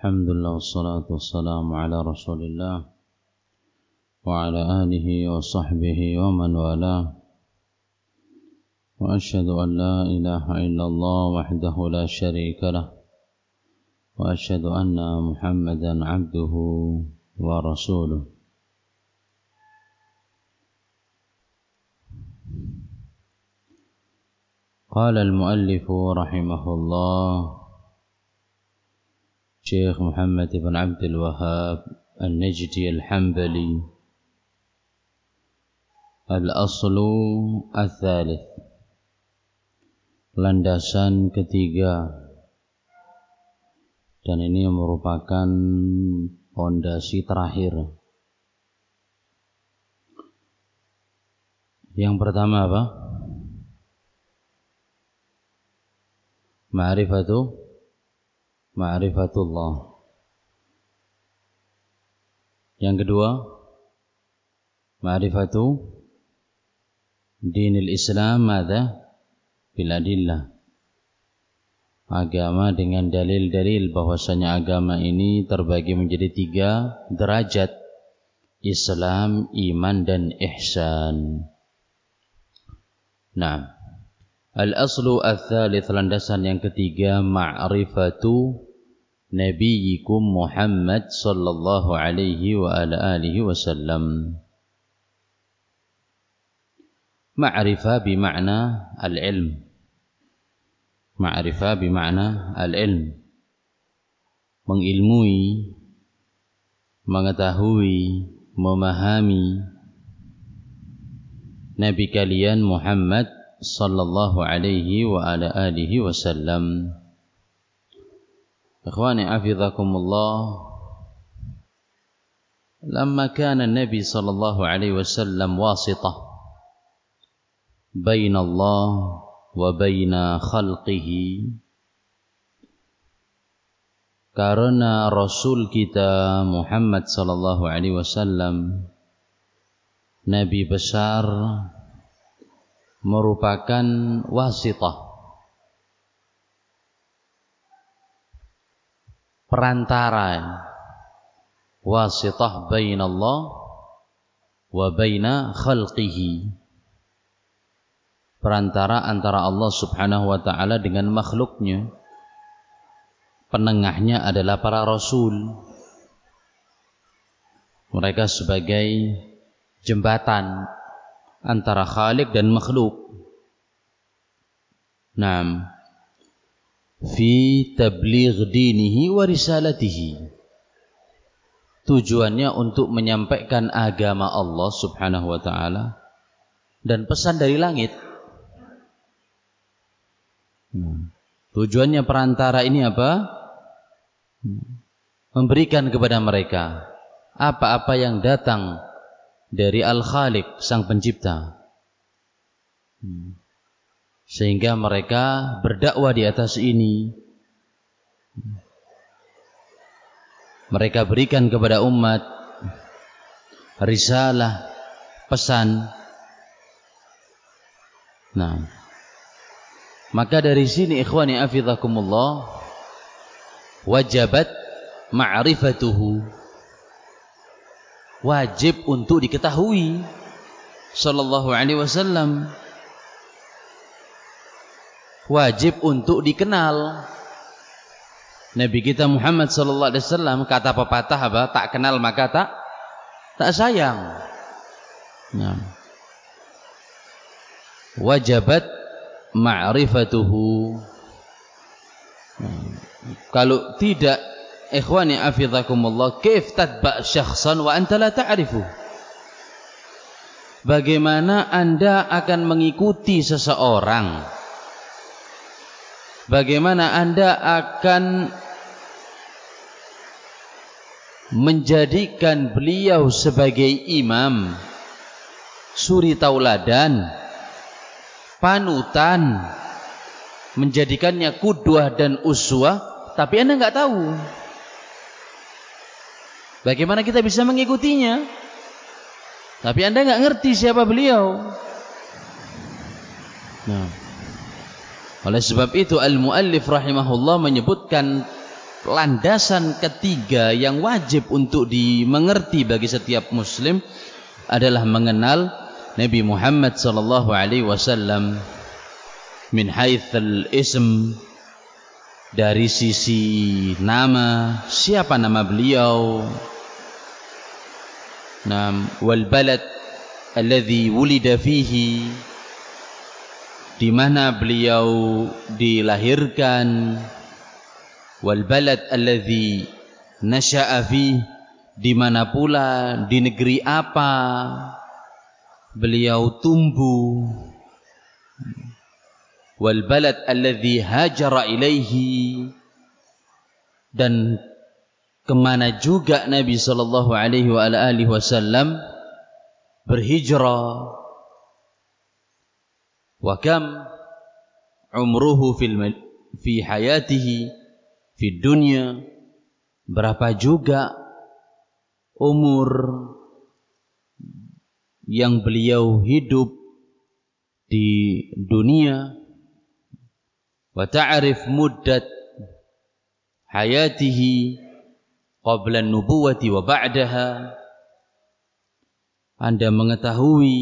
Alhamdulillah wassalatu wassalamu ala Rasulillah wa ala alihi wa sahbihi wa man wala. Wa asyhadu an la ilaha illallah wahdahu la syarika lah wa asyhadu anna Muhammadan abduhu wa rasuluh. Qala al-muallif rahimahullah Syekh Muhammad ibn Abdul Wahhab An-Najdi Al-Hambali, Al-Aslu Al-Thalith, landasan ketiga, dan ini merupakan fondasi terakhir. Yang pertama apa? Ma'rifatullah. Yang kedua, ma'rifatu dinil Islam madza bil adillah. Agama dengan dalil-dalil bahwasanya agama ini terbagi menjadi 3 derajat: Islam, iman, dan ihsan. Nah, al-aslu al-thalith, landasan yang ketiga, ma'rifatu Nabiyikum Muhammad sallallahu alaihi wa ala alihi wasallam. Ma'rifah bima'na al-ilm. Ma'rifah bima'na al-ilm. Mengilmui, mengetahui, memahami Nabi kalian Muhammad sallallahu alaihi wa ala alihi wasallam. Ikhwani hafizakumullah, lamma kana an-nabi sallallahu alaihi wasallam wasitah baina Allah wa baina khalqihi, karena Rasul kita Muhammad sallallahu alaihi wasallam, Nabi besar, merupakan wasitah, perantara, wasitah baina Allah wa baina khalqihi, perantara antara Allah subhanahu wa ta'ala dengan makhluknya. Penengahnya adalah para rasul, mereka sebagai jembatan antara khalik dan makhluk. Naam, fi tabligh dinihi wa risalatihi, tujuannya untuk menyampaikan agama Allah subhanahu wa ta'ala dan pesan dari langit. Tujuannya perantara ini apa? Memberikan kepada mereka apa-apa yang datang dari Al-Khaliq, Sang Pencipta, sehingga mereka berdakwah di atas ini. Mereka berikan kepada umat risalah, pesan. Nah, maka dari sini ikhwani hafizakumullah, wajabat ma'rifatuhu, wajib untuk diketahui sallallahu alaihi wasallam, wajib untuk dikenal Nabi kita Muhammad sallallahu alaihi wasallam. Kata pepatah apa? Tak kenal maka tak sayang. Nah, wajabat ma'rifatuhu. Kalau tidak, ikhwani hafizakumullah, kaif tatba' syakhsan wa anta la ta'rifu? Bagaimana Anda akan mengikuti seseorang? Bagaimana Anda akan menjadikan beliau sebagai imam, suri tauladan, panutan, menjadikannya qudwah dan uswah, tapi Anda enggak tahu? Bagaimana kita bisa mengikutinya? Tapi Anda enggak ngerti siapa beliau. Nah, oleh sebab itu al-muallif rahimahullah menyebutkan landasan ketiga yang wajib untuk dimengerti bagi setiap muslim adalah mengenal Nabi Muhammad sallallahu alaihi wasallam min haitsul ism, dari sisi nama, siapa nama beliau, wal balad alladhi wulida fihi, di mana beliau dilahirkan, wal balad alladhi nasha'a fihi, di mana pula, di negeri apa beliau tumbuh, wal balad alladhi hajara ilaihi, dan kemana juga Nabi sallallahu alaihi wa alihi wasallam berhijrah, wa kam umruhu fi hayatihi fi dunya, berapa juga umur yang beliau hidup di dunia, wa ta'rif muddat hayatihi qabla an-nubuwati wa ba'daha, Anda mengetahui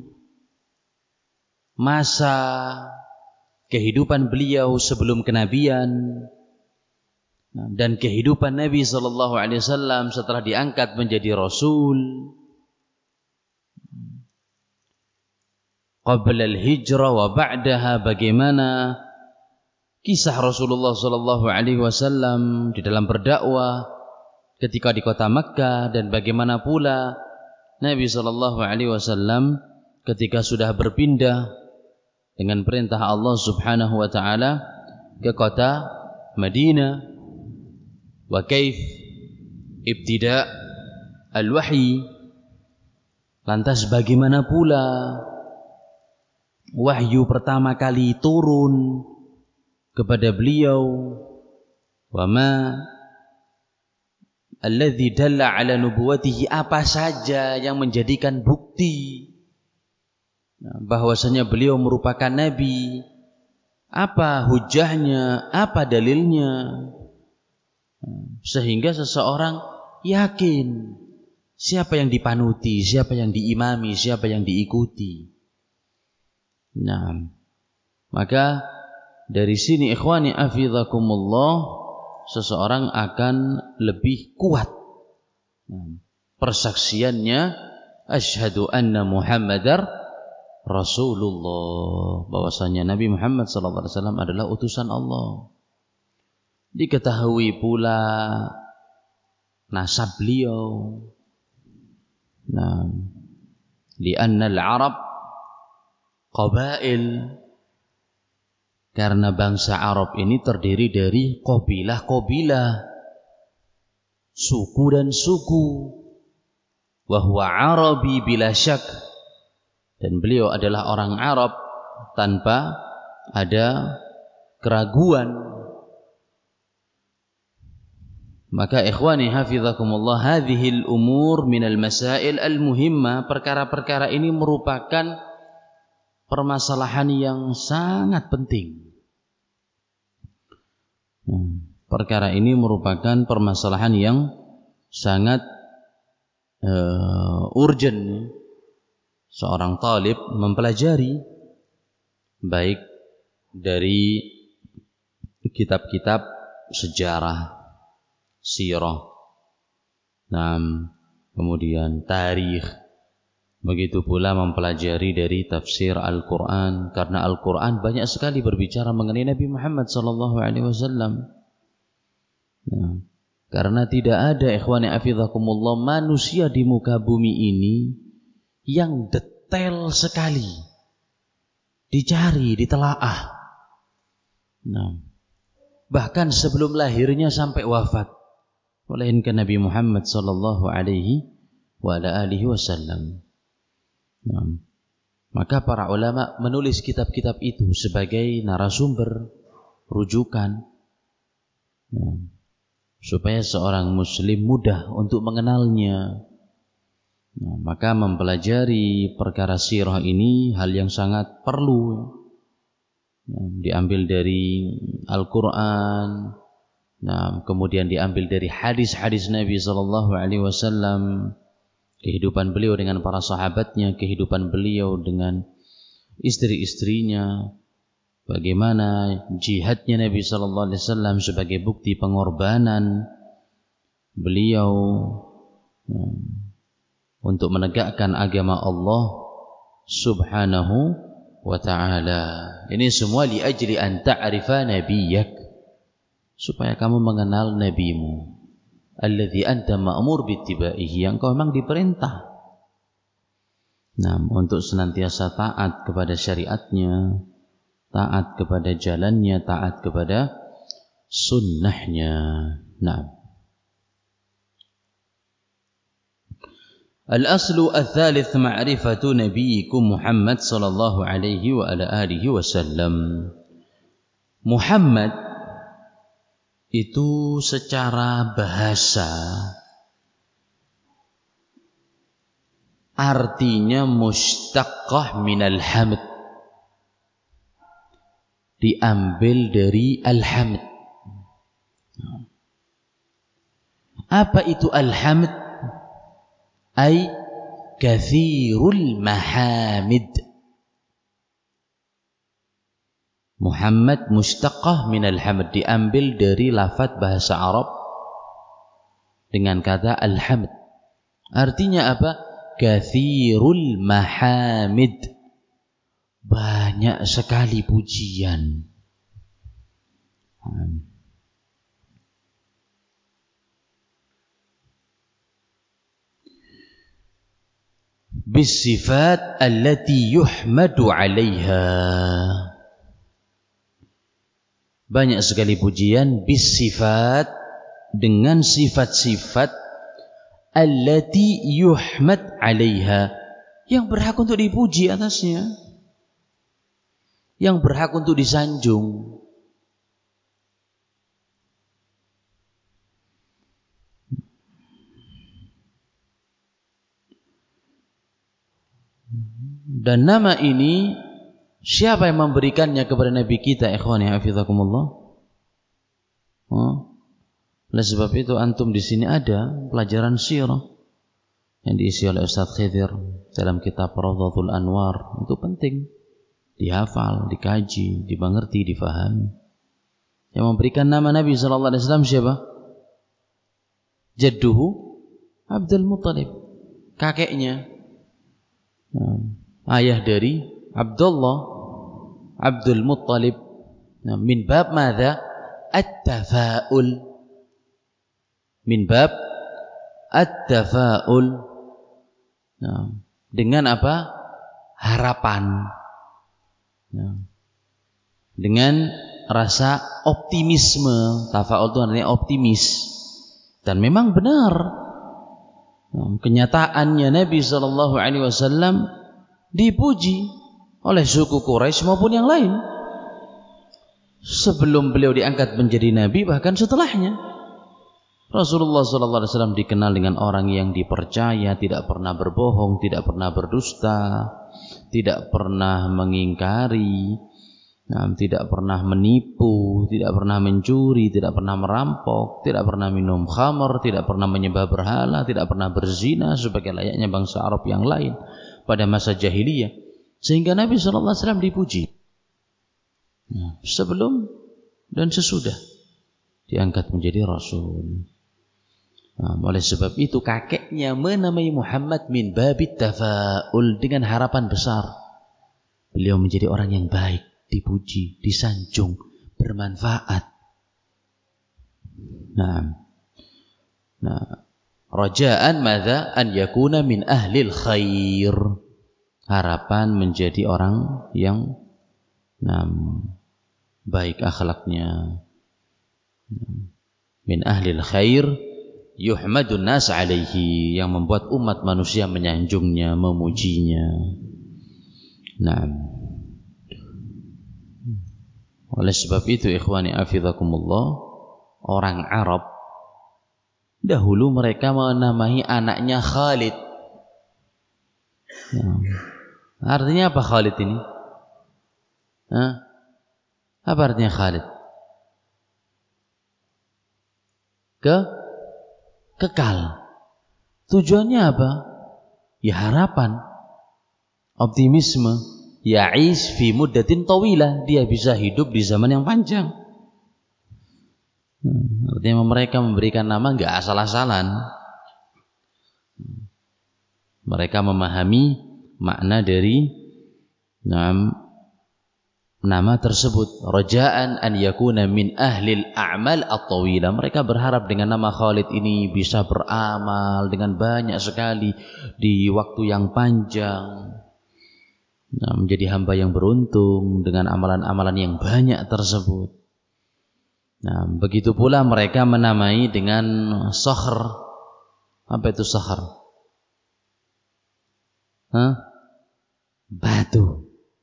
masa kehidupan beliau sebelum kenabian dan kehidupan Nabi sallallahu alaihi wasallam setelah diangkat menjadi rasul, qabla al-hijrah wa ba'daha, bagaimana kisah Rasulullah sallallahu alaihi wasallam di dalam berdakwah ketika di kota Makkah, dan bagaimana pula Nabi sallallahu alaihi wasallam ketika sudah berpindah dengan perintah Allah Subhanahu wa taala ke kota Madinah, wa kaif ibtida' al-wahyi, lantas bagaimana pula wahyu pertama kali turun kepada beliau, wa ma alladhi dalla ala nubuwatihi, apa saja yang menjadikan bukti bahwasanya beliau merupakan nabi, apa hujahnya, apa dalilnya, sehingga seseorang yakin siapa yang dipanuti, siapa yang diimami, siapa yang diikuti. Nah, maka dari sini ikhwani afizakumullah, seseorang akan lebih kuat persaksiannya asyhadu anna Muhammadar Rasulullah, bahwasanya Nabi Muhammad sallallahu alaihi wasallam adalah utusan Allah. Diketahui pula nasab beliau. Nah, li'anna al-Arab qabail, karena bangsa Arab ini terdiri dari qabilah-qabilah, suku dan suku. Wa huwa Arabi bila syak, dan beliau adalah orang Arab tanpa ada keraguan. Maka ikhwani hafizakumullah, hadhil umur minal masail al-muhimmah, perkara-perkara ini merupakan permasalahan yang sangat penting. Perkara ini merupakan permasalahan yang sangat urgent seorang talib mempelajari, baik dari kitab-kitab sejarah, sirah, kemudian tarikh, begitu pula mempelajari dari tafsir Al-Quran, karena Al-Quran banyak sekali berbicara mengenai Nabi Muhammad sallallahu alaihi wasallam. Karena tidak ada ikhwani afizakumullah manusia di muka bumi ini yang detail sekali dicari, ditelaah. Bahkan sebelum lahirnya sampai wafat, melainkan Nabi Muhammad sallallahu alaihi wa ala alihi wasallam. Maka para ulama menulis kitab-kitab itu sebagai narasumber, rujukan, supaya seorang muslim mudah untuk mengenalnya. Maka mempelajari perkara sirah ini hal yang sangat perlu, diambil dari Al-Quran, Nah, kemudian diambil dari hadis-hadis Nabi sallallahu alaihi wasallam, kehidupan beliau dengan para sahabatnya, kehidupan beliau dengan istri-istrinya, bagaimana jihadnya Nabi sallallahu alaihi wasallam sebagai bukti pengorbanan beliau untuk menegakkan agama Allah Subhanahu wa ta'ala. Ini semua li ajli an ta'rifa nabiyyak, supaya kamu mengenal nabimu, alladzi anta ma'mur bittibaihi, yang kau memang diperintah untuk senantiasa taat kepada syariatnya, taat kepada jalannya, taat kepada sunnahnya. Al-aslu al-thalith ma'rifatu nabiyikum Muhammad sallallahu alaihi wa ala alihi wasallam. Muhammad itu secara bahasa artinya mustaqqah minal hamd, diambil dari al-hamd. Apa itu al-hamd? Ay kathirul mahamid. Muhammad mustaqqah minal hamd, diambil dari lafaz bahasa Arab dengan kata al-hamd. Artinya apa? Kathirul mahamid, banyak sekali pujian. Bisifat allati yuhmadu 'alaiha, banyak sekali pujian, bisifat, dengan sifat-sifat, allati yuhmad 'alaiha, yang berhak untuk dipuji atasnya, yang berhak untuk disanjung. Dan nama ini siapa yang memberikannya kepada Nabi kita, ikhwani hafizakumullah? Oleh sebab itu antum di sini ada pelajaran sirah yang diisi oleh Ustaz Khidir dalam kitab Rawdatul Anwar. Itu penting dihafal, dikaji, dimengerti, difahami. Yang memberikan nama Nabi sallallahu alaihi wasallam siapa? Jadduhu Abdul Muttalib, kakeknya, ayah dari Abdullah Abdul Muttalib. Min bab madza? At-tafa'ul, min bab at-tafa'ul, dengan apa? Harapan, dengan rasa optimisme. Tafa'ul itu artinya optimis. Dan memang benar, kenyataannya Nabi SAW dipuji oleh suku Quraisy maupun yang lain, sebelum beliau diangkat menjadi Nabi, bahkan setelahnya. Rasulullah SAW dikenal dengan orang yang dipercaya, tidak pernah berbohong, tidak pernah berdusta, tidak pernah mengingkari, tidak pernah menipu, tidak pernah mencuri, tidak pernah merampok, tidak pernah minum khamar, tidak pernah menyembah berhala, tidak pernah berzina sebagai layaknya bangsa Arab yang lain pada masa jahiliyah. Sehingga Nabi SAW dipuji sebelum dan sesudah diangkat menjadi Rasul. Oleh sebab itu kakeknya menamai Muhammad min babit tafa'ul, dengan harapan besar beliau menjadi orang yang baik, dipuji, disanjung, bermanfaat. Raja'an madza? An yakuna min ahlil khair, harapan menjadi orang yang baik akhlaknya, min ahlil khair yuhmadun nas alaihi, yang membuat umat manusia menyanjungnya, memujinya. Oleh sebab itu ikhwani hafizakumullah, orang Arab dahulu mereka menamai anaknya Khalid. Artinya apa Khalid ini? Apa artinya Khalid? kekal. Tujuannya apa? Ya harapan, optimisme. Ya'ish fi muddatin tawilah, dia bisa hidup di zaman yang panjang. Artinya mereka memberikan nama enggak asal-asalan. Mereka memahami makna dari nama tersebut. Raja'an an yakuna min ahlil a'mal at-tawilah. Mereka berharap dengan nama Khalid ini bisa beramal dengan banyak sekali di waktu yang panjang. Menjadi hamba yang beruntung dengan amalan-amalan yang banyak tersebut. Begitu pula mereka menamai dengan Sakhr. Apa itu Sakhr? Batu.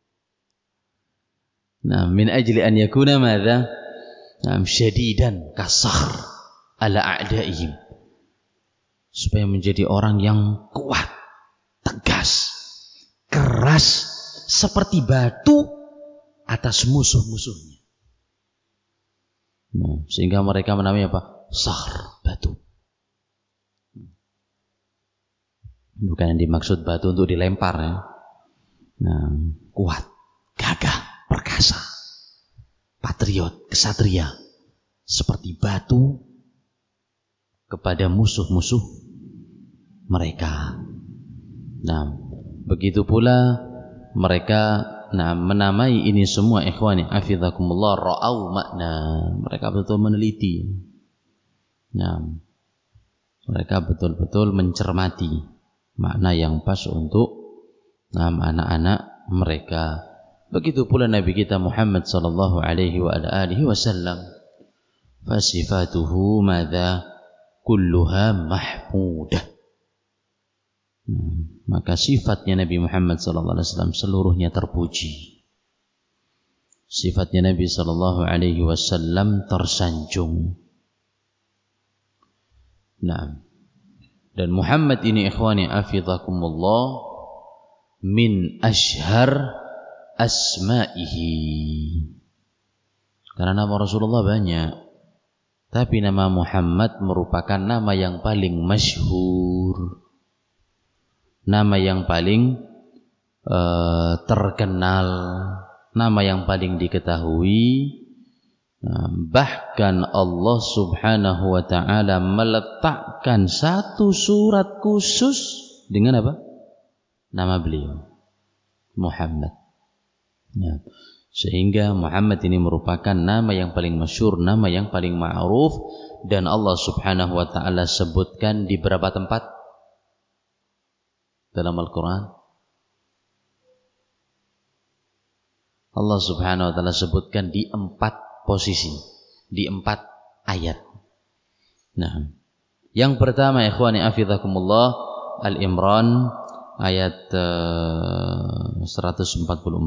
Min ajli an yakuna madza? Syadidan kasakhr ala a'daihim. Supaya menjadi orang yang kuat, tegas, keras seperti batu atas musuh-musuhnya. Sehingga mereka menamai apa? Sakhr, batu. Bukan yang dimaksud batu untuk dilempar ya. Kuat, gagah, perkasa, patriot, kesatria, seperti batu kepada musuh-musuh mereka. Begitu pula mereka menamai ini semua, ikhwani hafizakumullah, ra'au makna. Mereka betul meneliti. Mereka betul-betul mencermati makna yang pas untuk anak-anak mereka. Begitu pula Nabi kita Muhammad sallallahu alaihi wa alihi wasallam. Fasifatuhu madza? Kulluha mahmudah. Maka sifatnya Nabi Muhammad sallallahu alaihi wasallam seluruhnya terpuji. Sifatnya Nabi sallallahu alaihi wasallam tersanjung. Dan Muhammad ini ikhwani hafizakumullah min ashhar asma'ihi. Karena nama Rasulullah banyak, tapi nama Muhammad merupakan nama yang paling masyhur, nama yang paling terkenal, nama yang paling diketahui. Bahkan Allah subhanahu wa ta'ala meletakkan satu surat khusus dengan apa? Nama beliau Muhammad. Sehingga Muhammad ini merupakan nama yang paling masyhur, nama yang paling ma'ruf, dan Allah subhanahu wa ta'ala sebutkan di berapa tempat dalam Al-Quran? Allah subhanahu wa ta'ala sebutkan di 4 posisi, di 4 ayat. Yang pertama ikhwani hafizakumullah, Al-Imran ayat 144.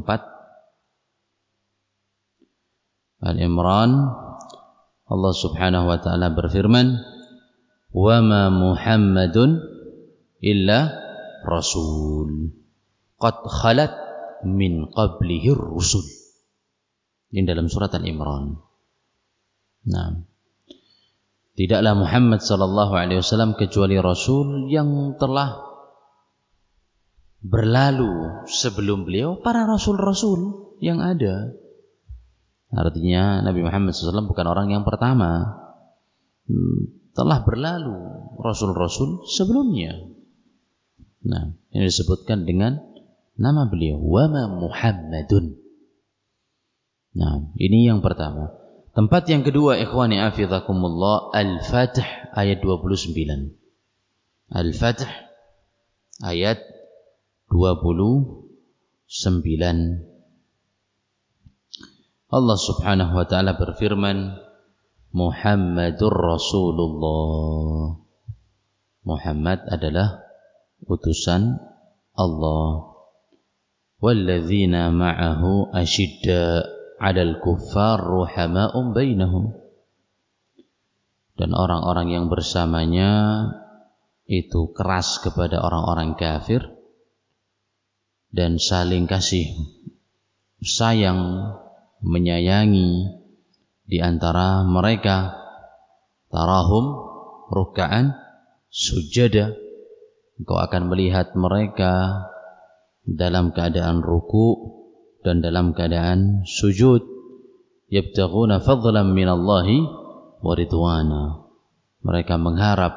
Al-Imran, Allah subhanahu wa ta'ala berfirman, wa ma Muhammadun illa rasul qad khalat min qablihi rusul. Ini dalam surat Al-Imran. Tidaklah Muhammad sallallahu alaihi wasallam kecuali rasul yang telah berlalu sebelum beliau para rasul-rasul yang ada. Artinya Nabi Muhammad SAW bukan orang yang pertama, telah berlalu rasul-rasul sebelumnya. Ini disebutkan dengan nama beliau, wa ma Muhammadun. Ini yang pertama. Tempat yang kedua ikhwani hafizakumullah, Al-Fath ayat 29. Al-Fath ayat 29. Allah subhanahu wa ta'ala berfirman, Muhammadur Rasulullah. Muhammad adalah utusan Allah. Walladzina ma'ahu ashidda 'alal kuffar ruhama'um bainahum. Dan orang-orang yang bersamanya itu keras kepada orang-orang kafir dan saling kasih sayang, menyayangi di antara mereka. Tarahum ruk'an sujada. Engkau akan melihat mereka dalam keadaan ruku' dan dalam keadaan sujud. Yabtaghuna fadlan minallahi wa ridwana. Mereka mengharap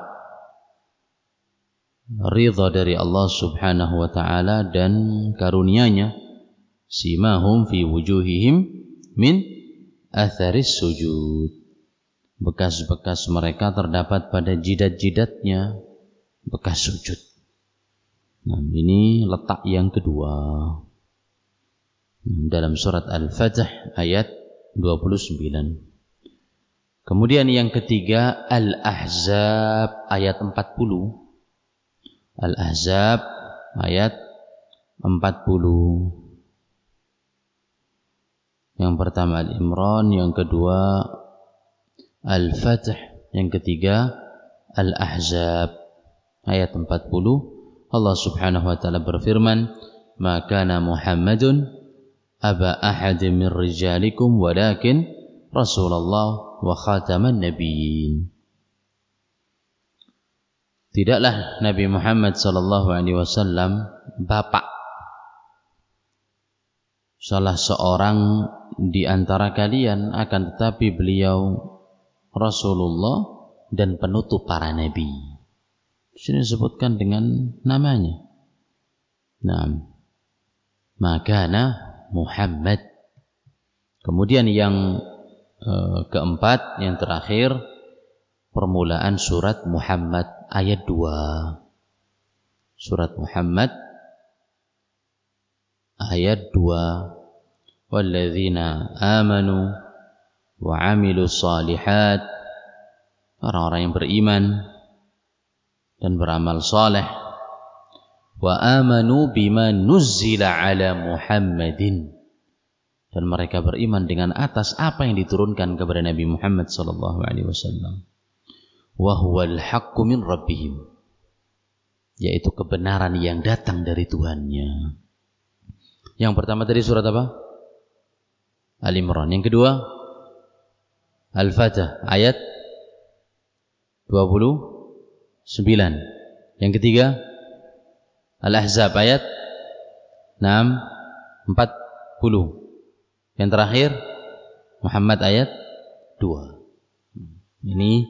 ridha dari Allah Subhanahu wa taala dan karunia-Nya. Simahum fi wujuhihim min atharis sujud. Bekas-bekas mereka terdapat pada jidat-jidatnya bekas sujud. Nah, ini letak yang kedua dalam surat Al-Fatih ayat 29. Kemudian yang ketiga Al-Ahzab ayat 40. Al-Ahzab ayat 40. Yang pertama Al-Imran, yang kedua Al-Fatih, yang ketiga Al-Ahzab ayat 40. Allah Subhanahu wa taala berfirman, "Ma kana Muhammadun aba ahadin min rijalikum walakin Rasulullah wa khataman nabiyyin." Tidaklah Nabi Muhammad sallallahu alaihi wasallam bapak salah seorang di antara kalian, akan tetapi beliau Rasulullah dan penutup para nabi. Di sini disebutkan dengan namanya. Nah, makana Muhammad. Kemudian yang keempat, yang terakhir, permulaan surat Muhammad ayat 2. Surat Muhammad ayat 2. Walladzina amanu wa amilus salihat. Orang-orang yang beriman dan beramal saleh. Wa amanu bima nuzzila ala Muhammadin. Dan mereka beriman dengan atas apa yang diturunkan kepada Nabi Muhammad sallallahu alaihi wasallam. Wa huwal haqqu min rabbihim. Yaitu kebenaran yang datang dari Tuhannya. Yang pertama tadi surat apa? Al-Imran. Yang kedua Al-Fatih ayat 29. Yang ketiga Al-Ahzab ayat 40. Yang terakhir Muhammad ayat 2. Ini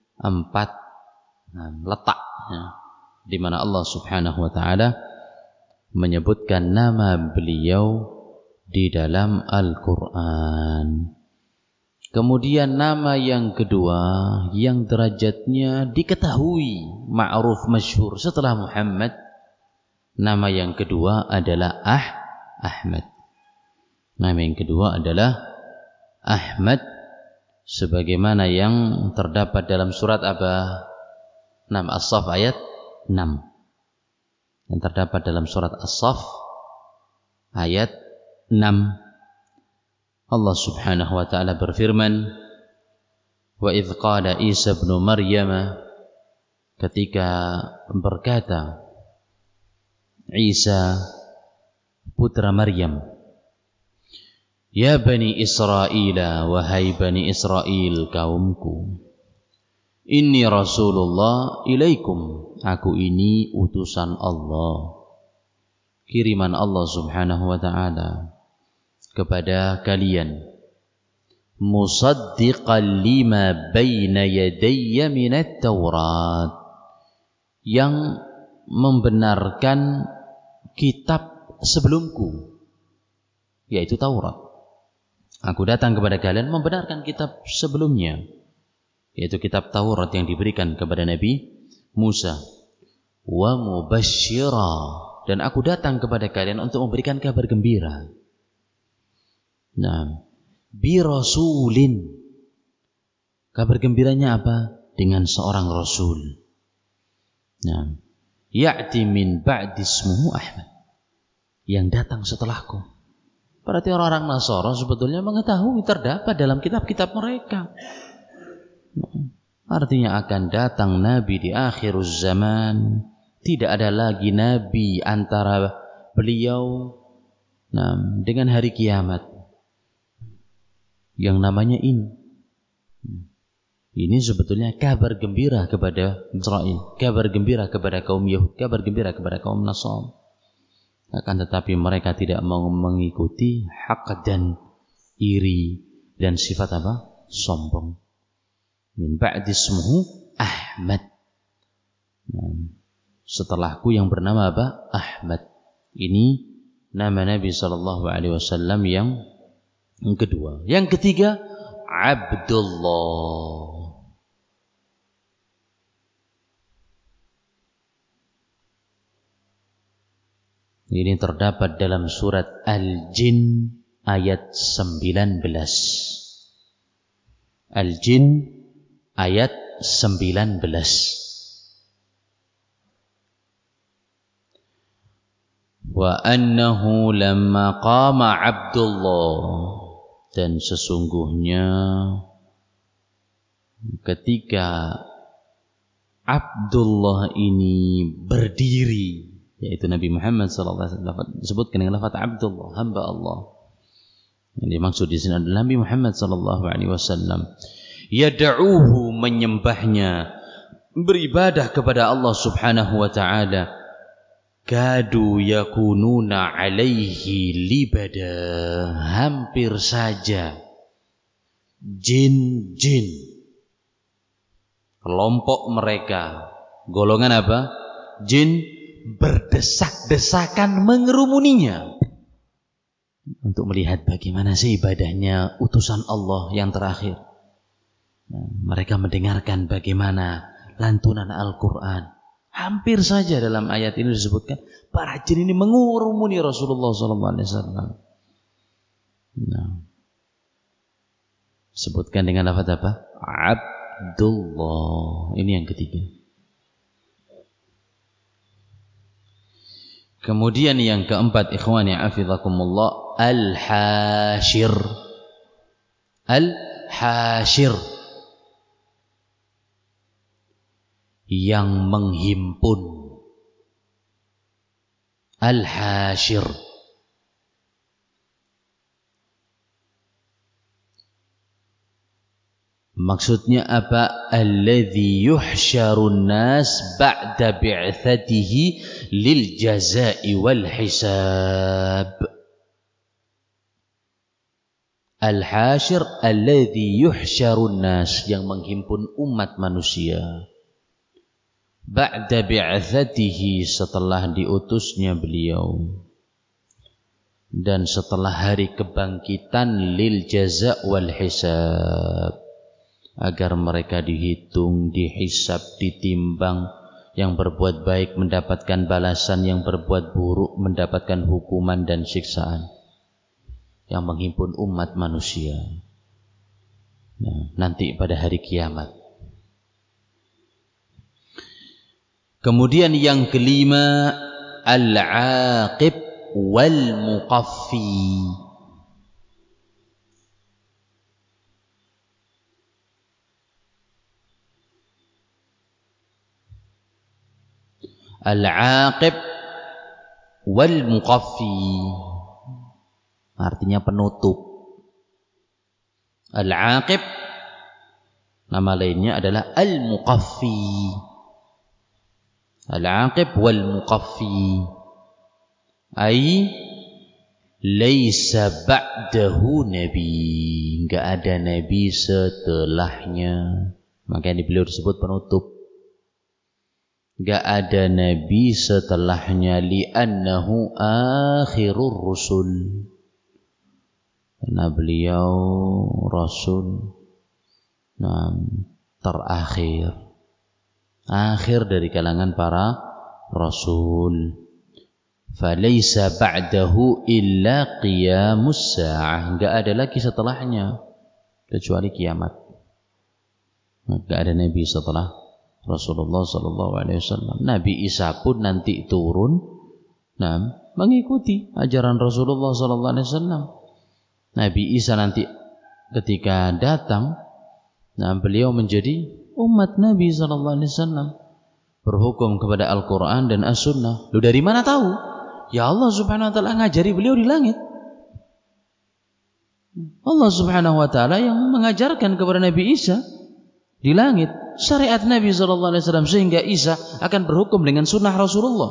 4 letak di mana Allah Subhanahu wa taala menyebutkan nama beliau di dalam Al-Quran. Kemudian nama yang kedua yang derajatnya diketahui, ma'ruf masyhur setelah Muhammad, nama yang kedua adalah Ahmad. Nama yang kedua adalah Ahmad, sebagaimana yang terdapat dalam surat apa? As-Saff ayat 6. Yang terdapat dalam surat As-Saff ayat 6. Allah Subhanahu wa taala berfirman, "Wa idz qala Isa ibn Maryam," ketika berkata Isa putra Maryam, "Ya bani Israil, wahai bani Israel kaumku, inni Rasulullah ilaikum, aku ini utusan Allah, kiriman Allah Subhanahu wa taala kepada kalian, musaddiqan lima baina yadayya minat Taurat, yang membenarkan kitab sebelumku, yaitu Taurat. Aku datang kepada kalian membenarkan kitab sebelumnya, yaitu kitab Taurat yang diberikan kepada Nabi Musa. Wa mubashshira, dan aku datang kepada kalian untuk memberikan kabar gembira. Nah, bi rasulin, kabar gembiranya apa? Dengan seorang rasul. Nah, ya'ti min ba'di ismuhu Ahmad, yang datang setelahku. Berarti orang-orang Nasara sebetulnya mengetahui terdapat dalam kitab-kitab mereka. Nah, artinya akan datang nabi di akhir zaman. Tidak ada lagi nabi antara beliau dengan hari kiamat. Yang namanya ini, Ini sebetulnya kabar gembira kepada Israel, kabar gembira kepada kaum Yahud, kabar gembira kepada kaum Nasrani. Akan tetapi mereka tidak mau mengikuti haqd dan iri dan sifat apa? Sombong. Min ba'di ismuhu Ahmad. Setelahku yang bernama apa? Ahmad. Ini nama Nabi SAW yang kedua. Yang ketiga, Abdullah. Ini terdapat dalam surat Al-Jin ayat 19. Al-Jin ayat 19. Wa annahu lamma qama Abdullah, dan sesungguhnya ketika Abdullah ini berdiri, yaitu Nabi Muhammad SAW, disebutkan dengan lafaz Abdullah, hamba Allah. Yang dimaksud di sini adalah Nabi Muhammad SAW. Yad'uhu, menyembahnya, beribadah kepada Allah Subhanahu wa taala. Kadu yakununa alaihi libada, hampir saja jin-jin kelompok mereka, golongan apa? Jin, berdesak-desakan mengerumuninya untuk melihat bagaimana sih ibadahnya utusan Allah yang terakhir. Mereka mendengarkan bagaimana lantunan Al-Quran. Hampir saja dalam ayat ini disebutkan para jin ini mengurumuni Rasulullah SAW. Sebutkan dengan lafaz apa? Abdullah. Ini yang ketiga. Kemudian yang keempat, ikhwani hafizakumullah, Al-Hashir. Al-Hashir, yang menghimpun. Al-Hashir, maksudnya apa? Alladzi yuhsyarun nas ba'da bi'tsatihi lil jazaa'i wal hisab. Al-Hashir alladzi yuhsyarun nas, yang menghimpun umat manusia. Ba'da bi'tsatihi, setelah diutusnya beliau, dan setelah hari kebangkitan, lil jaza' wal hisab, agar mereka dihitung, dihisab, ditimbang. Yang berbuat baik mendapatkan balasan, yang berbuat buruk mendapatkan hukuman dan siksaan. Yang menghimpun umat manusia nanti pada hari kiamat. Kemudian yang kelima, Al-Aqib wal Muqaffi. Al-Aqib wal Muqaffi, artinya penutup. Al-Aqib nama lainnya adalah Al-Muqaffi. Al-Aqib wal Muqaffi, ai laisa ba'dahu nabi, enggak ada nabi setelahnya. Makanya beliau disebut penutup. Enggak ada nabi setelahnya, li'annahu akhirur rusul, karena beliau rasul terakhir, akhir dari kalangan para rasul. Falaisa ba'dahu illa qiyamus sa'ah, enggak ada lagi setelahnya kecuali kiamat. Enggak ada nabi setelah Rasulullah SAW. Nabi Isa pun nanti turun, mengikuti ajaran Rasulullah SAW. Nabi Isa nanti ketika datang, beliau menjadi umat Nabi SAW, berhukum kepada Al-Quran dan As-Sunnah. Lu dari mana tahu? Ya Allah Subhanahu Wa Taala ngajari beliau di langit. Allah Subhanahu Wa Taala yang mengajarkan kepada Nabi Isa di langit syariat Nabi SAW, sehingga Isa akan berhukum dengan sunnah Rasulullah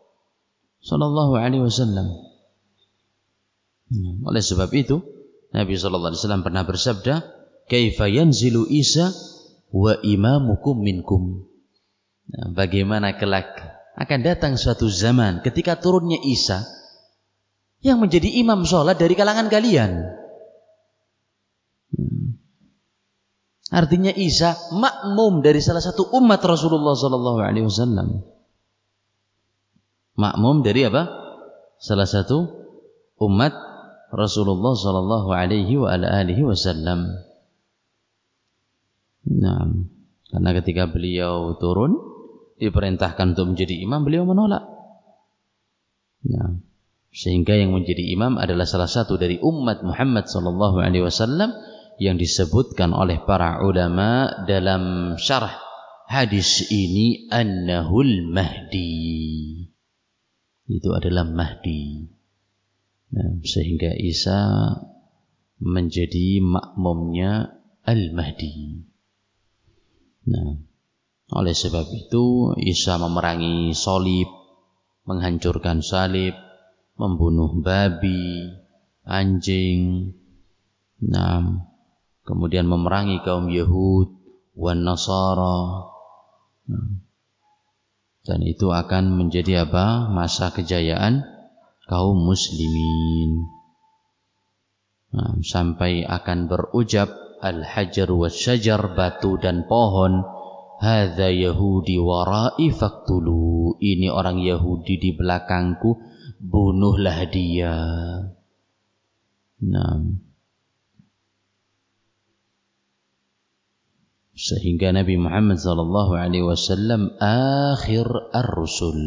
SAW. Oleh sebab itu Nabi SAW pernah bersabda, kaifa yanzilu Isa wa imamukum minkum. Bagaimana kelak akan datang suatu zaman ketika turunnya Isa yang menjadi imam sholat dari kalangan kalian. Artinya Isa makmum dari salah satu umat Rasulullah SAW. Makmum dari apa? Salah satu umat Rasulullah SAW. Nah, karena ketika beliau turun diperintahkan untuk menjadi imam, beliau menolak. Nah, sehingga yang menjadi imam adalah salah satu dari umat Muhammad SAW yang disebutkan oleh para ulama dalam syarah hadis ini, annahul mahdi. Itu adalah Mahdi. Nah, sehingga Isa menjadi makmumnya Al-Mahdi. Nah, oleh sebab itu Isa memerangi salib, menghancurkan salib, membunuh babi, anjing, nah, kemudian memerangi kaum Yahud wan Nasara. Dan itu akan menjadi apa? Masa kejayaan kaum muslimin. Nah, sampai akan berucap al-hajar wasyajar, batu dan pohon, hadza yahudi warai faqtulu, ini orang Yahudi di belakangku, bunuhlah dia. Nah, sehingga Nabi Muhammad SAW akhir ar-rusul.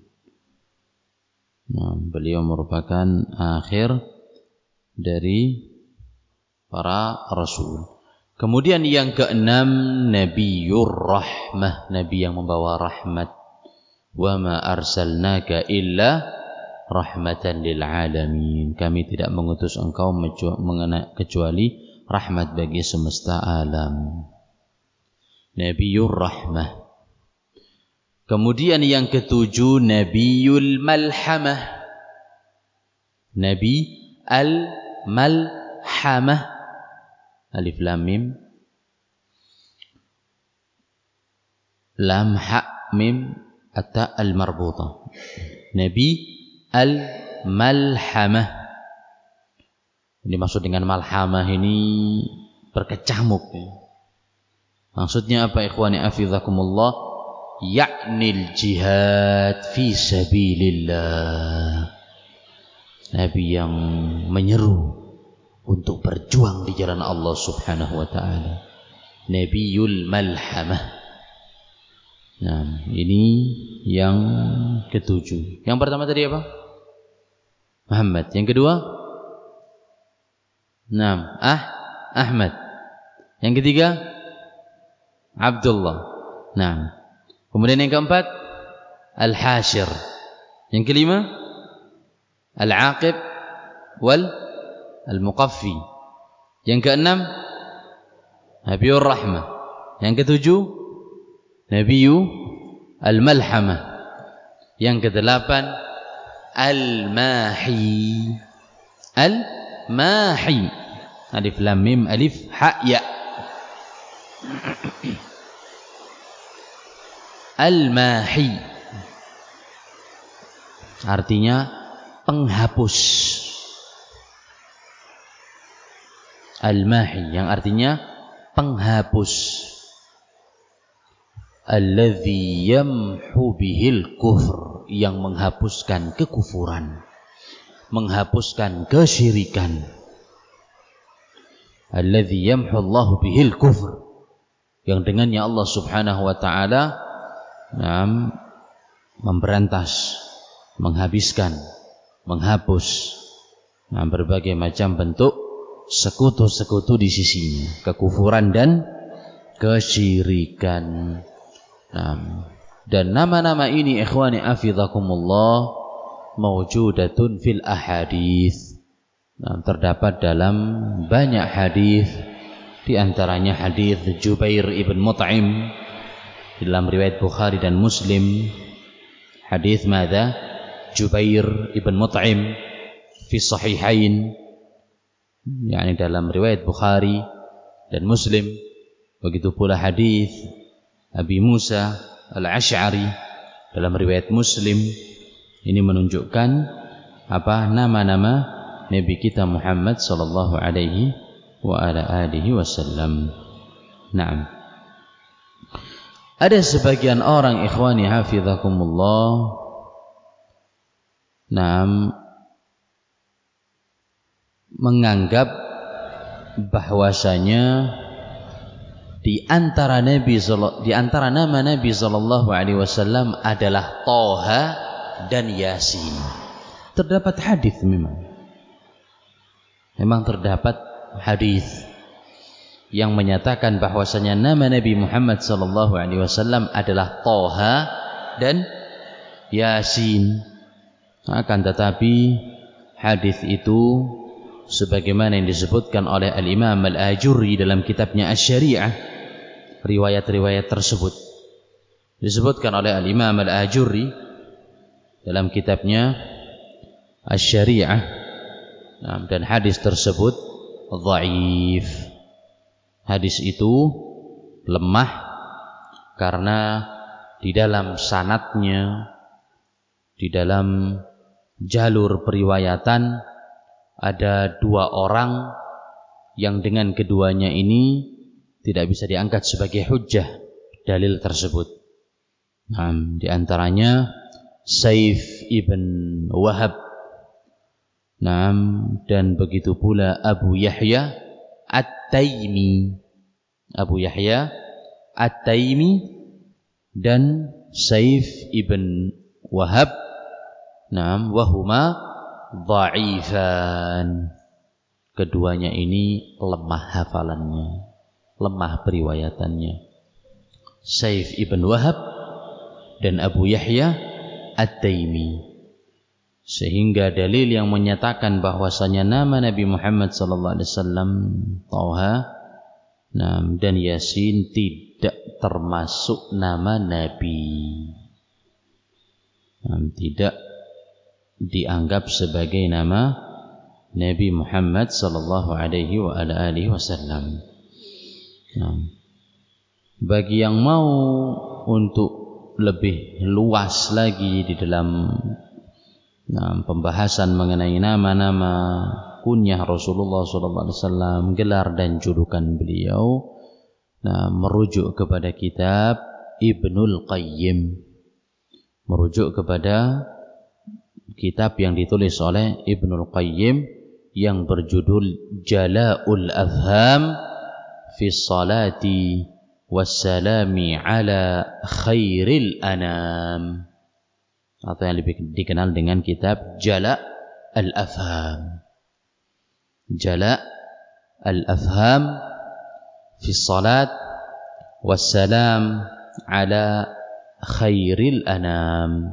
Nah, beliau merupakan akhir dari para rasul. Kemudian yang keenam, Nabiyur Rahmah, Nabi yang membawa rahmat. Wa ma arsalnaka illa rahmatan lil alamin. Kami tidak mengutus engkau kecuali rahmat bagi semesta alam. Nabiyur Rahmah. Kemudian yang ketujuh, Nabiyul Malhamah. Nabi Al-Malhamah. Alif lam mim. Lam ha mim atta al-marbutah. Nabi Al-Malhamah. Ini maksud dengan malhamah ini berkecamuk. Maksudnya apa, ikhwani afizakumullah? Ya'nil jihad fi sabilillah. Nabi yang menyeru untuk berjuang di jalan Allah Subhanahu wa taala. Nabiyul Malhamah. Nah, ini yang ketujuh. Yang pertama tadi apa? Muhammad. Yang kedua? Ahmad. Yang ketiga? Abdullah. Nah, kemudian yang keempat, Al-Hashir. Yang kelima, Al-Aqib wal Al-Muqaffi. Yang keenam, Nabiyur Rahmah. Yang ketujuh, Nabiyu Al-Malhamah. Yang kedelapan, Al-Mahi. Al-Mahi. Alif lam mim alif ha ya. Al-Mahi artinya penghapus. Al-Mahi yang artinya penghapus. Alladzi yamhu bihil kufr, yang menghapuskan kekufuran, menghapuskan kesyirikan. Alladzi yamhu Allahu bihil kufr, yang dengannya Allah Subhanahu wa taala memberantas, menghabiskan, menghapus berbagai macam bentuk sekutu-sekutu di sisinya, kekufuran dan kesyirikan. Dan nama-nama ini ikhwani afizakumullah mawjudatun fil ahadits. Terdapat dalam banyak hadis Di antaranya hadis Jubair ibn Mut'im dalam riwayat Bukhari dan Muslim. Hadis madza? Jubair ibn Mut'im fi sahihain, yakni dalam riwayat Bukhari dan Muslim. Begitu pula hadis Abi Musa Al-Asy'ari dalam riwayat Muslim. Ini menunjukkan apa? Nama-nama Nabi kita Muhammad sallallahu alaihi wa ala alihi wasallam. Naam. Ada sebagian orang, ikhwani hafizakumullah, naam, menganggap bahwasanya di antara nama Nabi sallallahu alaihi wasallam adalah Thaha dan Yasin. Terdapat hadis memang terdapat hadis yang menyatakan bahwasanya nama Nabi Muhammad sallallahu alaihi wasallam adalah Thaha dan Yasin. Akan tetapi hadis itu sebagaimana yang disebutkan oleh Al-Imam Al-Ajurri dalam kitabnya Asy-Syari'ah, riwayat-riwayat tersebut disebutkan oleh Al-Imam Al-Ajurri dalam kitabnya Asy-Syari'ah, dan hadis tersebut dhaif. Hadis itu lemah karena di dalam sanadnya, di dalam jalur periwayatan ada dua orang yang dengan keduanya ini tidak bisa diangkat sebagai hujjah dalil tersebut. Di antaranya Saif ibn Wahab, dan begitu pula Abu Yahya At-Taimi. Abu Yahya At-Taimi dan Saif ibn Wahab, wahuma dha'ifan. Keduanya ini lemah hafalannya, lemah periwayatannya. Saif ibn Wahab dan Abu Yahya At-Taimi. Sehingga dalil yang menyatakan bahwasanya nama Nabi Muhammad sallallahu alaihi wasallam Thaha dan Yasin tidak termasuk nama Nabi. Tidak dianggap sebagai nama Nabi Muhammad sallallahu alaihi wa ala alihi wasallam. Bagi yang mau untuk lebih luas lagi di dalam pembahasan mengenai nama-nama kunyah Rasulullah sallallahu alaihi wasallam, gelar dan julukan beliau, merujuk kepada kitab Ibnul Qayyim, merujuk kepada kitab yang ditulis oleh Ibnul Qayyim yang berjudul Jala'ul Afham fi Salati Wassalami ala Khairil Anam, atau yang lebih dikenal dengan kitab Jala' al-Afham. Jala' al-Afham fi Salat Wassalam ala Khairil Anam.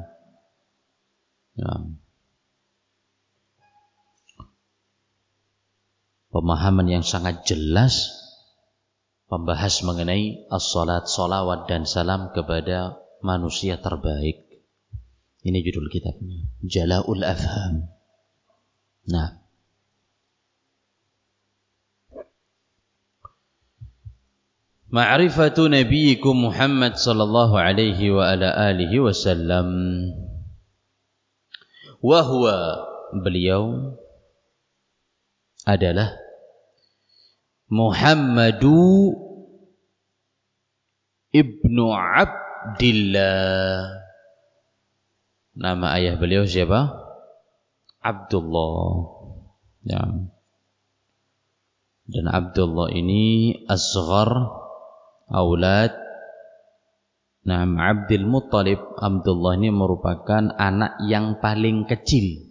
Pemahaman yang sangat jelas, membahas mengenai as-salat, salawat dan salam kepada manusia terbaik. Ini judul kitabnya, Jala'ul Afham. Ma'rifatu nabiyikum Muhammad sallallahu alaihi wa ala alihi wasallam. Wa huwa, beliau adalah Muhammadu ibnu Abdillah. Nama ayah beliau siapa? Abdullah. Dan Abdullah ini asghar aulad Abdul Muttalib. Abdullah ini merupakan anak yang paling kecil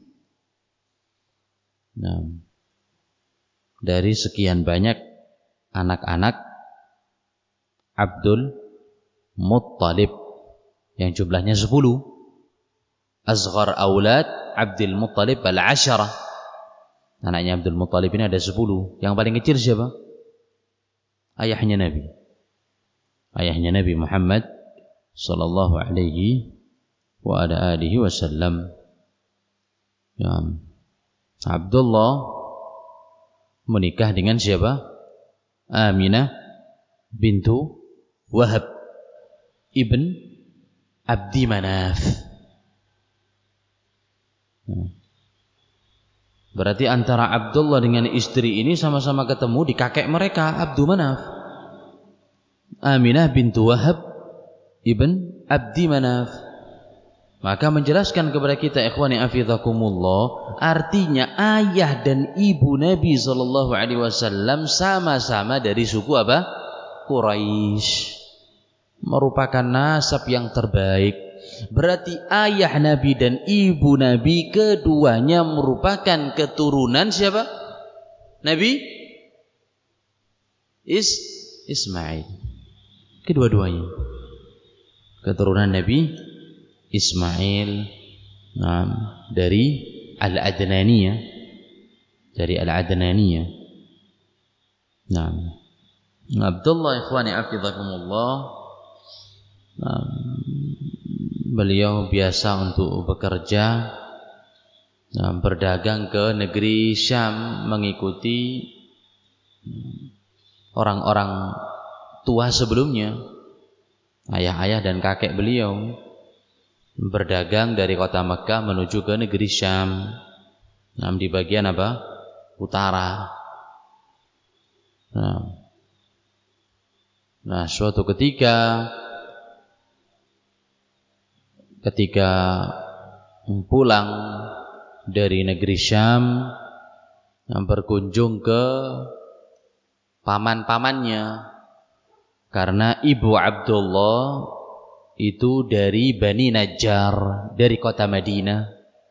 dari sekian banyak anak-anak Abdul Muttalib yang jumlahnya 10. Asghar aulad Abdul Muttalib al-'asharah. Anaknya Abdul Muttalib ini ada 10. Yang paling kecil siapa? ayahnya Nabi. Ayahnya Nabi Muhammad sallallahu alaihi wa ala alihi wasallam. Ya. Abdullah menikah dengan siapa? Aminah bintu Wahab ibn Abdi Manaf. Berarti antara Abdullah dengan istri ini sama-sama ketemu di kakek mereka, Abdu Manaf. Aminah bintu Wahab ibn Abdi Manaf. Maka menjelaskan kepada kita, ikhwani afizakumullah, artinya ayah dan ibu Nabi SAW sama-sama dari suku apa? Quraisy. Merupakan nasab yang terbaik. Berarti ayah Nabi dan ibu Nabi keduanya merupakan keturunan siapa? Nabi Ismail. Kedua-duanya keturunan Nabi Ismail. Nah, dari Al-Adnaniyah. Dari Al-Adnaniyah. Nah, Abdullah ikhwani afizakumullah, beliau biasa untuk bekerja, berdagang ke negeri Syam, mengikuti orang-orang tua sebelumnya, ayah-ayah dan kakek beliau, berdagang dari kota Mekah menuju ke negeri Syam. Di bagian apa? Utara. Nah, suatu ketika pulang dari negeri Syam, berkunjung ke paman-pamannya, karena ibu Abdullah itu dari Bani Najjar, dari kota Madinah.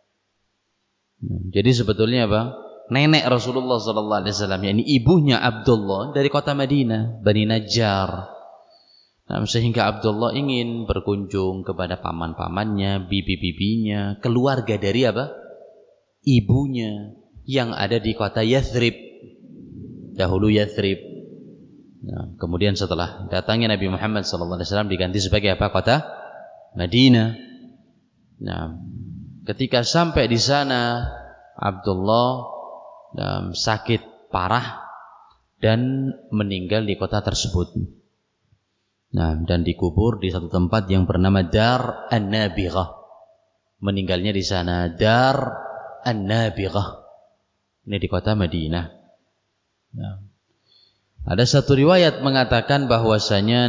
Jadi sebetulnya apa? Nenek Rasulullah SAW, yakni ibunya Abdullah dari kota Madinah, Bani Najjar. Sehingga Abdullah ingin berkunjung kepada paman-pamannya, bibi-bibinya, keluarga dari apa? Ibunya yang ada di kota Yathrib. Dahulu Yathrib. Nah, kemudian setelah datangnya Nabi Muhammad SAW diganti sebagai apa? Kota Madinah. Nah, ketika sampai di sana, Abdullah sakit parah dan meninggal di kota tersebut. Nah, dan dikubur di satu tempat yang bernama Dar An-Nabighah. Meninggalnya di sana, Dar An-Nabighah. Ini di kota Madinah. Nah, ada satu riwayat mengatakan bahwasanya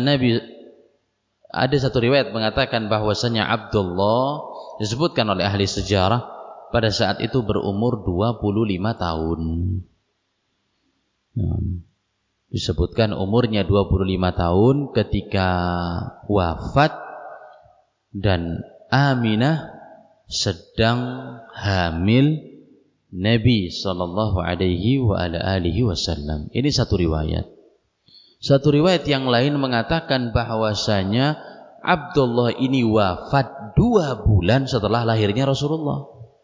Abdullah disebutkan oleh ahli sejarah pada saat itu berumur 25 tahun. Nah, disebutkan umurnya 25 tahun ketika wafat, dan Aminah sedang hamil Nabi sallallahu alaihi wa ala alihi wasallam. Ini satu riwayat. Satu riwayat yang lain mengatakan bahwasanya Abdullah ini wafat 2 bulan setelah lahirnya Rasulullah.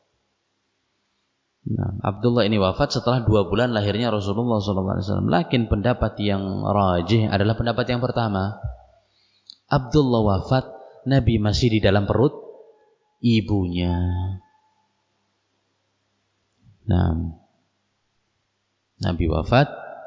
Nah, Abdullah ini wafat setelah 2 bulan lahirnya Rasulullah sallallahu alaihi wasallam. Lakin pendapat yang rajih adalah pendapat yang pertama. Abdullah wafat, Nabi masih di dalam perut ibunya. Nah, Nabi wafat,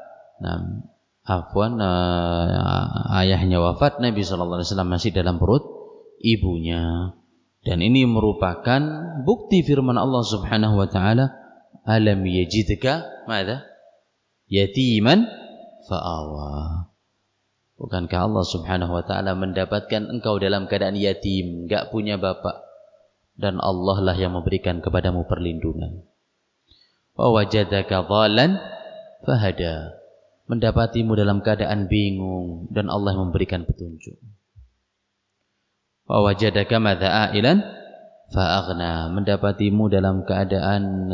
ayahnya wafat, Nabi SAW masih dalam perut ibunya. Dan ini merupakan bukti firman Allah Subhanahu wa taala, alam yajidka madza yatiman fa'awa. Bukankah Allah Subhanahu wa taala mendapatkan engkau dalam keadaan yatim, enggak punya bapak, dan Allah lah yang memberikan kepadamu perlindungan. Wa wajadaka dhalan fahada, mendapatimu dalam keadaan bingung dan Allah memberikan petunjuk. Wa wajadaka madzailan faaghna, mendapatimu dalam keadaan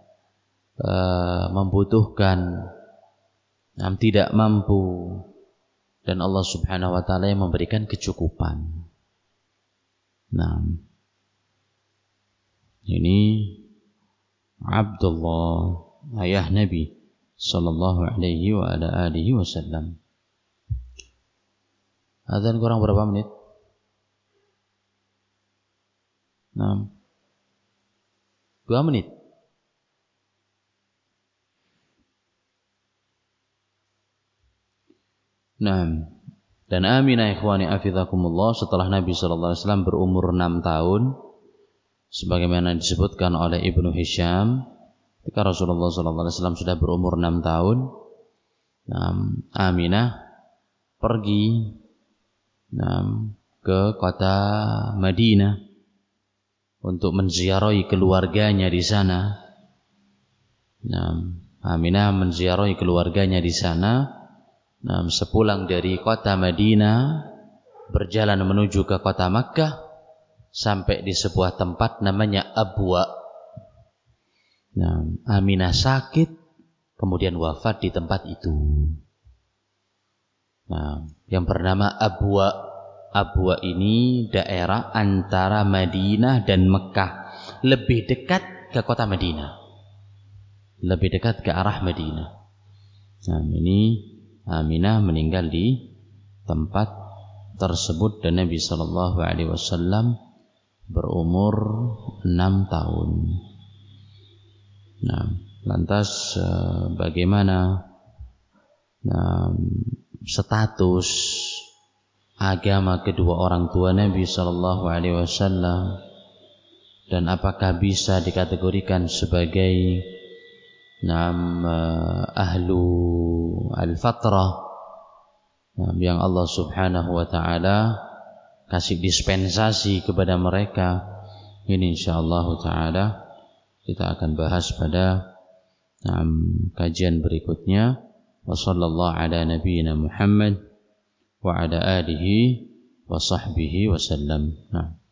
membutuhkan, tidak mampu, dan Allah Subhanahu wa taala yang memberikan kecukupan. Nah, ini Abdullah, ayah Nabi sallallahu alaihi wa ala alihi wasallam. Azan kurang berapa menit? 6. 2 menit. Nah, dan Aminah ikhwani afizakumullah setelah Nabi sallallahu alaihi wasallam berumur 6 tahun sebagaimana disebutkan oleh Ibnu Hisham, ketika Rasulullah sallallahu alaihi wasallam sudah berumur 6 tahun, Aminah pergi ke kota Madinah untuk menziarahi keluarganya di sana. Aminah menziarahi keluarganya di sana. Sepulang dari kota Madinah berjalan menuju ke kota Makkah sampai di sebuah tempat namanya Abwa. Aminah sakit kemudian wafat di tempat itu. Yang bernama Abwa. Abwa ini daerah antara Madinah dan Mekah, lebih dekat ke kota Madinah, lebih dekat ke arah Madinah. Ini Aminah meninggal di tempat tersebut dan Nabi sallallahu alaihi wasallam berumur 6 tahun. Lantas bagaimana status agama kedua orang tua Nabi sallallahu alaihi wasallam dan apakah bisa dikategorikan sebagai ahlu al-fatrah yang Allah subhanahu wa ta'ala kasih dispensasi kepada mereka. Ini insyaallah ta'ala kita akan bahas pada kajian berikutnya. Wa sallallahu ala nabiyyina Muhammad wa ala alihi wa sahbihi wa sallam.